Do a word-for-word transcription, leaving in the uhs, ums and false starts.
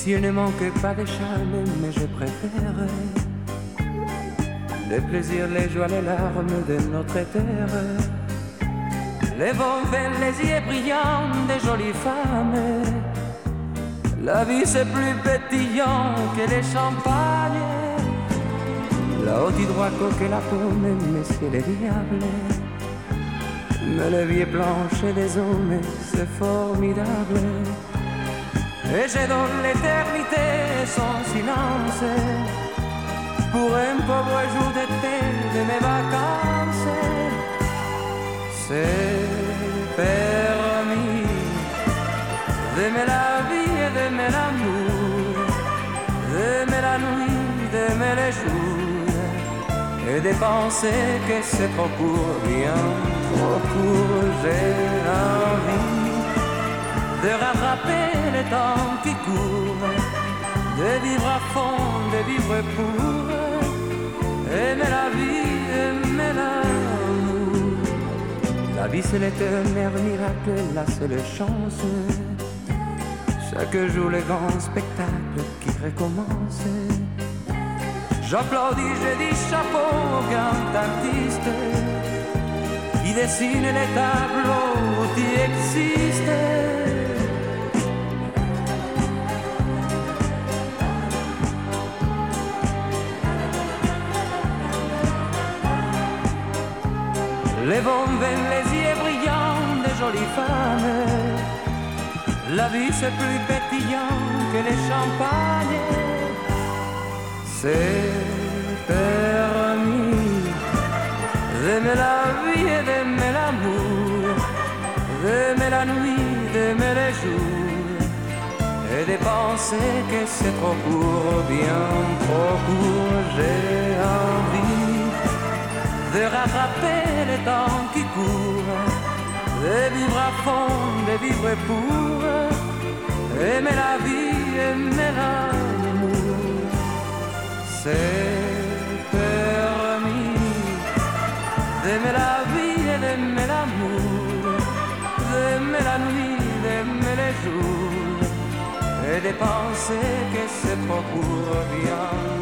S'il ne manque pas de charme, mais je préfère les plaisirs, les joies, les larmes de notre terre. Les bons vins, les yeux brillants des jolies femmes. La vie c'est plus pétillant que les champagnes. Là-haut du droit que la pomme, messieurs les diables. Mais le vieux plancher des hommes, c'est formidable. Et je donne l'éternité son silence pour un pauvre jour d'été de mes vacances. C'est permis d'aimer la vie et d'aimer l'amour, d'aimer la nuit, d'aimer les jours, et de penser que c'est trop court, bien trop court. J'ai envie de rattraper le temps qui court, de vivre à fond, de vivre pour aimer la vie, aimer l'amour. La vie c'est l'éternel miracle, la seule chance. Chaque jour le grand spectacle qui recommence. J'applaudis, je dis chapeau au grand artiste qui dessine les tableaux qui existent. Les bons vins, les yeux brillants des jolies femmes. La vie c'est plus pétillant que les champagnes. C'est permis d'aimer la vie et d'aimer l'amour, d'aimer la nuit, d'aimer les jours, et de penser que c'est trop court, bien trop court. J'ai envie de rattraper le temps qui court, de vivre à fond, de vivre pour aimer la vie, aimer l'amour. C'est permis d'aimer la vie et d'aimer l'amour, d'aimer la nuit, d'aimer les jours, et de penser que c'est trop court, bien